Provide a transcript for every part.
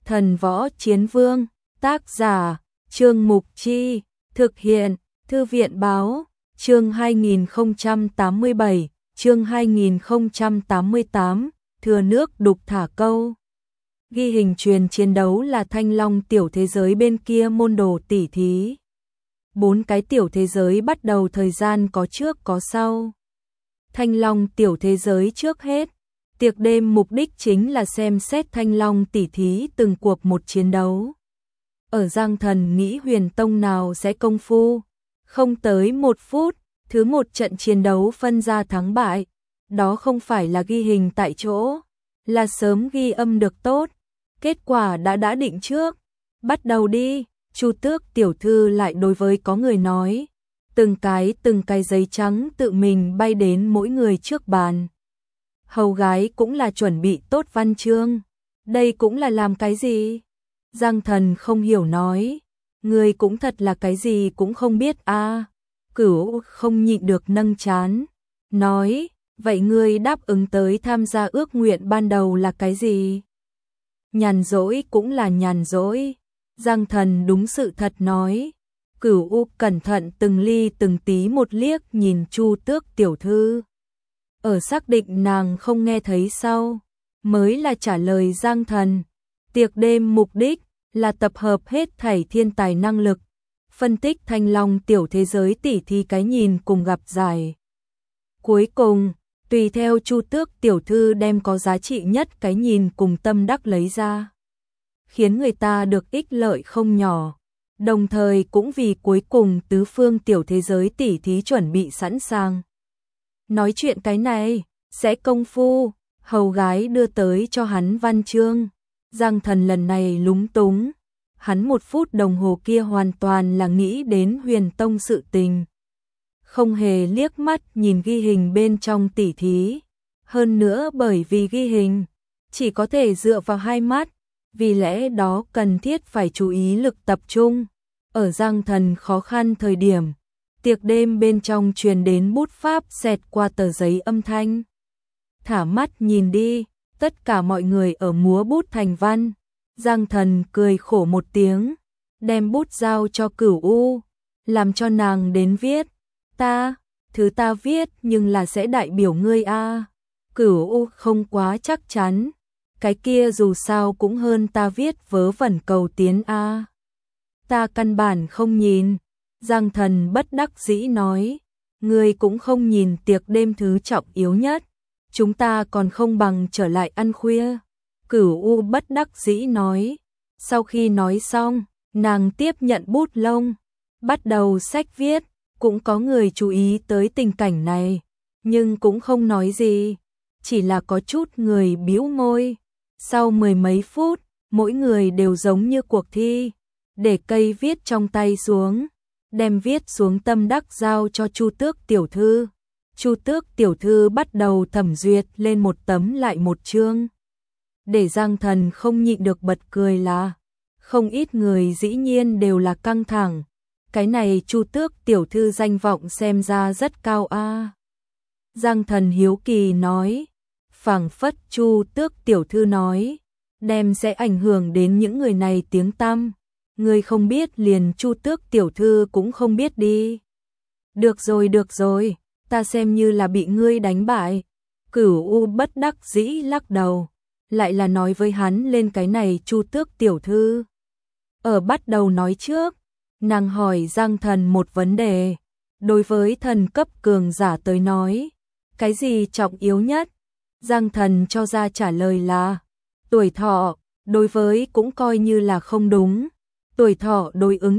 Thần Võ Chiến Vương, tác giả, Trương Mục Chi, thực hiện, Thư viện Báo, chương 2087, chương 2088, thừa nước đục thả câu. Ghi hình truyền chiến đấu là Thanh Long tiểu thế giới bên kia môn đồ tỉ thí. 4 cái tiểu thế giới bắt đầu thời gian có trước có sau. Thanh Long tiểu thế giới trước hết. Tiệc đêm mục đích chính là xem xét Thanh Long tỉ thí từng cuộc một chiến đấu. Ở Giang Thần nghĩ Huyền Tông nào sẽ công phu. Không tới 1 phút, thứ một trận chiến đấu phân ra thắng bại. Đó không phải là ghi hình tại chỗ, là sớm ghi âm được tốt. Kết quả đã định trước. Bắt đầu đi, Chu Tước tiểu thư lại đối với có người nói. Từng cái giấy trắng tự mình bay đến mỗi người trước bàn. Hầu gái cũng là chuẩn bị tốt văn chương. Đây cũng là làm cái gì? Giang Thần không hiểu nói. Người cũng thật là cái gì cũng không biết a. Cửu không nhịn được nâng trán. Nói, vậy ngươi đáp ứng tới tham gia ước nguyện ban đầu là cái gì? Nhàn rỗi cũng là nhàn rỗi. Giang Thần đúng sự thật nói. Cửu cẩn thận từng ly từng tí một liếc nhìn Chu Tước tiểu thư. Ở xác định nàng không nghe thấy sau, mới là trả lời Giang Thần. Tiệc đêm mục đích là tập hợp hết thảy thiên tài năng lực, phân tích Thanh Long tiểu thế giới tỉ thí cái nhìn cùng gặp giải. Cuối cùng, tùy theo Chu Tước tiểu thư đem có giá trị nhất cái nhìn cùng tâm đắc lấy ra, khiến người ta được ích lợi không nhỏ. Đồng thời cũng vì cuối cùng tứ phương tiểu thế giới tỉ thí chuẩn bị sẵn sàng. Nói chuyện cái này, sẽ công phu, hầu gái đưa tới cho hắn văn chương. Giang Thần lần này lúng túng. Hắn 1 phút đồng hồ kia hoàn toàn là nghĩ đến Huyền Tông sự tình. Không hề liếc mắt nhìn ghi hình bên trong tỉ thí. Hơn nữa bởi vì ghi hình, chỉ có thể dựa vào 2 mắt. Vì lẽ đó cần thiết phải chú ý lực tập trung. Ở Giang Thần khó khăn thời điểm, tiệc đêm bên trong truyền đến bút pháp xẹt qua tờ giấy âm thanh. Thả mắt nhìn đi, tất cả mọi người ở múa bút thành văn. Giang Thần cười khổ một tiếng, đem bút giao cho Cửu U, làm cho nàng đến viết. Thứ ta viết nhưng là sẽ đại biểu ngươi a. Cửu U không quá chắc chắn, cái kia dù sao cũng hơn ta viết vớ vẩn cầu tiến a. Ta căn bản không nhìn. Giang Thần bất đắc dĩ nói, ngươi cũng không nhìn tiệc đêm thứ trọng yếu nhất, chúng ta còn không bằng trở lại ăn khuya. Cửu U bất đắc dĩ nói. Sau khi nói xong, nàng tiếp nhận bút lông, bắt đầu sách viết. Cũng có người chú ý tới tình cảnh này, nhưng cũng không nói gì, chỉ là có chút người bĩu môi. Sau 10 mấy phút, mỗi người đều giống như cuộc thi, để cây viết trong tay xuống, đem viết xuống tâm đắc giao cho Chu Tước tiểu thư. Chu Tước tiểu thư bắt đầu thẩm duyệt lên một tấm lại một chương. Để Giang Thần không nhịn được bật cười là, không ít người dĩ nhiên đều là căng thẳng. Cái này Chu Tước tiểu thư danh vọng xem ra rất cao a. Giang Thần hiếu kỳ nói, phảng phất Chu Tước tiểu thư nói, đem sẽ ảnh hưởng đến những người này tiếng tăm. Ngươi không biết liền Chu Tước tiểu thư cũng không biết đi. Được rồi, ta xem như là bị ngươi đánh bại. Cửu U bất đắc dĩ lắc đầu, lại là nói với hắn lên cái này Chu Tước tiểu thư. Ở bắt đầu nói trước, nàng hỏi Giang Thần một vấn đề. Đối với thần cấp cường giả tới nói, cái gì trọng yếu nhất? Giang Thần cho ra trả lời là tuổi thọ. Đối với cũng coi như là không đúng. Tuổi thọ đối ứng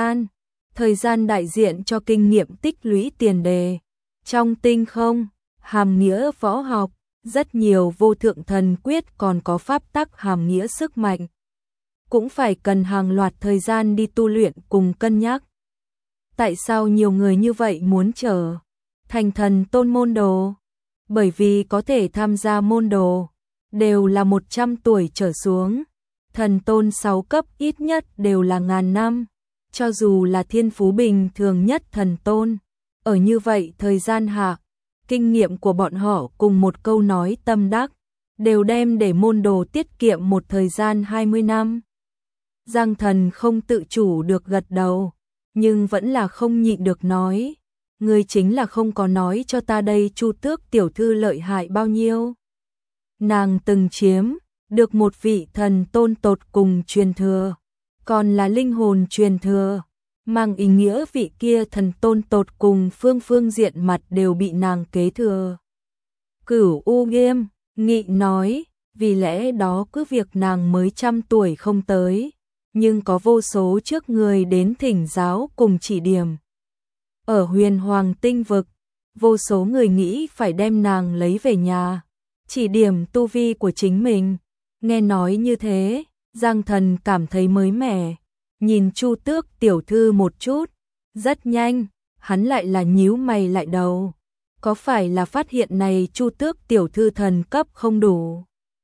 thời gian đại diện cho kinh nghiệm tích lũy tiền đề. Trong tinh không, hàm nghĩa võ học, rất nhiều vô thượng thần quyết còn có pháp tắc hàm nghĩa sức mạnh. Cũng phải cần hàng loạt thời gian đi tu luyện cùng cân nhắc. Tại sao nhiều người như vậy muốn trở thành thần tôn môn đồ? Bởi vì có thể tham gia môn đồ đều là 100 tuổi trở xuống. Thần tôn 6 cấp ít nhất đều là ngàn năm. Cho dù là thiên phú bình thường nhất thần tôn, ở như vậy thời gian hạ, kinh nghiệm của bọn họ cùng một câu nói tâm đắc, đều đem để môn đồ tiết kiệm một thời gian 20 năm. Giang Thần không tự chủ được gật đầu, nhưng vẫn là không nhịn được nói, ngươi chính là không có nói cho ta đây Chu Tước tiểu thư lợi hại bao nhiêu. Nàng từng chiếm được một vị thần tôn tột cùng truyền thừa, còn là linh hồn truyền thừa, mang ý nghĩa vị kia thần tôn tột cùng phương diện mặt đều bị nàng kế thừa. Cửu U nghiêm nghị nói, vì lẽ đó cứ việc nàng mới 100 tuổi không tới, nhưng có vô số trước người đến thỉnh giáo cùng chỉ điểm. Ở Huyền Hoàng tinh vực, vô số người nghĩ phải đem nàng lấy về nhà, chỉ điểm tu vi của chính mình. Nghe nói như thế, Giang Thần cảm thấy mới mẻ, nhìn Chu Tước tiểu thư một chút, rất nhanh, hắn lại là nhíu mày lại đầu. Có phải là phát hiện này Chu Tước tiểu thư thần cấp không đủ?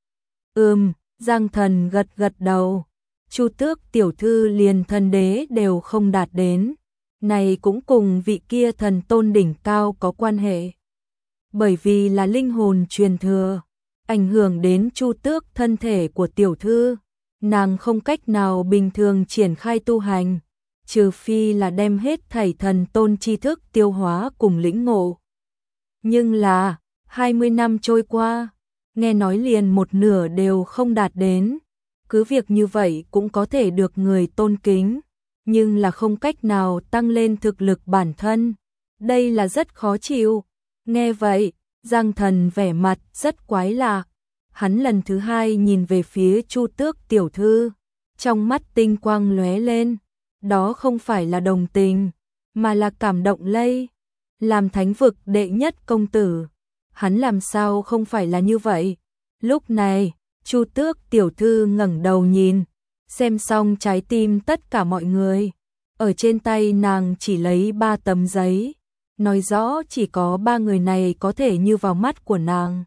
Giang Thần gật gật đầu. Chu Tước tiểu thư liền thần đế đều không đạt đến, này cũng cùng vị kia thần tôn đỉnh cao có quan hệ. Bởi vì là linh hồn truyền thừa, ảnh hưởng đến Chu Tước thân thể của tiểu thư, nàng không cách nào bình thường triển khai tu hành, trừ phi là đem hết thảy thần tôn tri thức tiêu hóa cùng lĩnh ngộ. Nhưng là, 20 năm trôi qua, nghe nói liền một nửa đều không đạt đến. Cứ việc như vậy cũng có thể được người tôn kính, nhưng là không cách nào tăng lên thực lực bản thân. Đây là rất khó chịu. Nghe vậy, Giang Thần vẻ mặt rất quái lạ. Hắn lần thứ hai nhìn về phía Chu Tước tiểu thư, trong mắt tinh quang lóe lên. Đó không phải là đồng tình, mà là cảm động lây. Làm thánh vực đệ nhất công tử, hắn làm sao không phải là như vậy. Lúc này, Chu Tước tiểu thư ngẩng đầu nhìn, xem xong trái tim tất cả mọi người. Ở trên tay nàng chỉ lấy 3 tấm giấy, nói rõ chỉ có 3 người này có thể như vào mắt của nàng.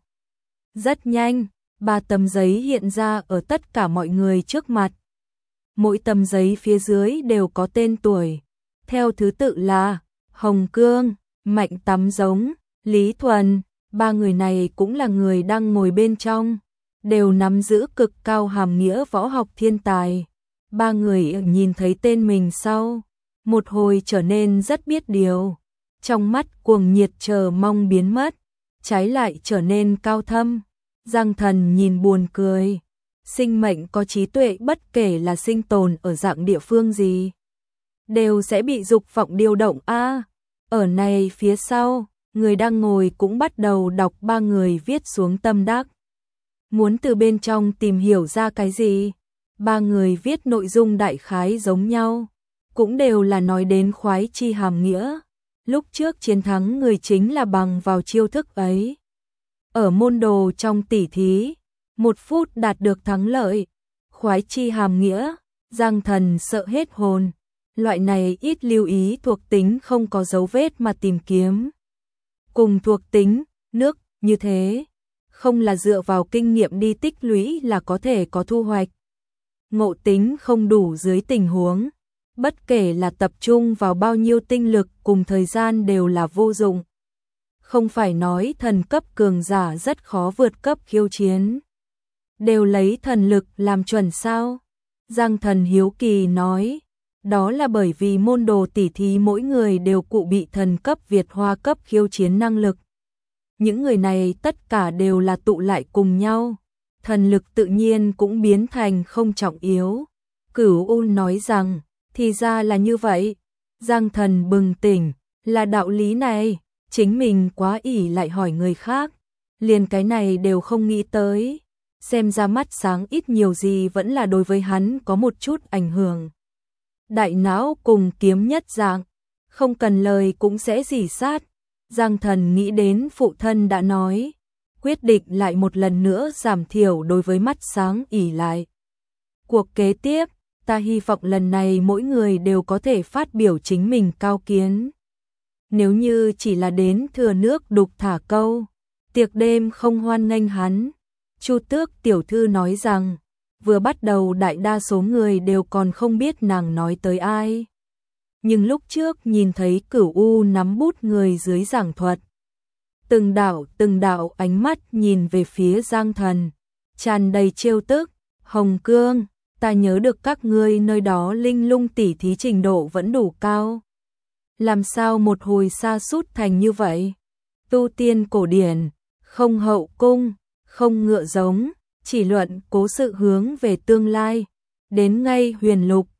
Rất nhanh, 3 tấm giấy hiện ra ở tất cả mọi người trước mặt. Mỗi tấm giấy phía dưới đều có tên tuổi, theo thứ tự là Hồng Cương, Mạnh Tắm Giống, Lý Thuần. 3 người này cũng là người đang ngồi bên trong, đều nắm giữ cực cao hàm nghĩa võ học thiên tài. 3 người nhìn thấy tên mình sau, một hồi trở nên rất biết điều, trong mắt cuồng nhiệt chờ mong biến mất, trái lại trở nên cao thâm. Giang Thần nhìn buồn cười, sinh mệnh có trí tuệ bất kể là sinh tồn ở dạng địa phương gì, đều sẽ bị dục vọng điều động a. Ở này phía sau, người đang ngồi cũng bắt đầu đọc 3 người viết xuống tâm đắc. Muốn từ bên trong tìm hiểu ra cái gì? 3 người viết nội dung đại khái giống nhau, cũng đều là nói đến khoái chi hàm nghĩa. Lúc trước chiến thắng người chính là bằng vào chiêu thức ấy. Ở môn đồ trong tỉ thí, 1 phút đạt được thắng lợi. Khoái chi hàm nghĩa, Giang Thần sợ hết hồn. Loại này ít lưu ý thuộc tính không có dấu vết mà tìm kiếm. Cùng thuộc tính, nước, như thế. Không là dựa vào kinh nghiệm đi tích lũy là có thể có thu hoạch. Ngộ tính không đủ dưới tình huống, bất kể là tập trung vào bao nhiêu tinh lực cùng thời gian đều là vô dụng. Không phải nói thần cấp cường giả rất khó vượt cấp khiêu chiến. Đều lấy thần lực làm chuẩn sao? Giang Thần hiếu kỳ nói, đó là bởi vì môn đồ tỉ thí mỗi người đều cụ bị thần cấp Việt Hoa cấp khiêu chiến năng lực. Những người này tất cả đều là tụ lại cùng nhau, thần lực tự nhiên cũng biến thành không trọng yếu. Cửu U nói rằng, thì ra là như vậy. Giang Thần bừng tỉnh, là đạo lý này, chính mình quá ỷ lại hỏi người khác, liền cái này đều không nghĩ tới. Xem ra mắt sáng ít nhiều gì vẫn là đối với hắn có một chút ảnh hưởng. Đại não cùng kiếm nhất dạng, không cần lời cũng sẽ rỉ sát. Giang Thần nghĩ đến phụ thân đã nói, quyết định lại một lần nữa giảm thiểu đối với mắt sáng ỷ lại. Cuộc kế tiếp, ta hy vọng lần này mỗi người đều có thể phát biểu chính mình cao kiến. Nếu như chỉ là đến thừa nước đục thả câu, tiệc đêm không hoan nghênh hắn. Chu Tước tiểu thư nói rằng, vừa bắt đầu đại đa số người đều còn không biết nàng nói tới ai. Nhưng lúc trước nhìn thấy Cửu U nắm bút người dưới giảng thuật, từng đạo ánh mắt nhìn về phía Giang Thần, tràn đầy trêu tức. Hồng Cương, ta nhớ được các ngươi nơi đó linh lung tỉ thí trình độ vẫn đủ cao. Làm sao một hồi sa sút thành như vậy? Tu tiên cổ điển, không hậu cung, không ngựa giống, chỉ luận cố sự hướng về tương lai. Đến ngay huyền lục,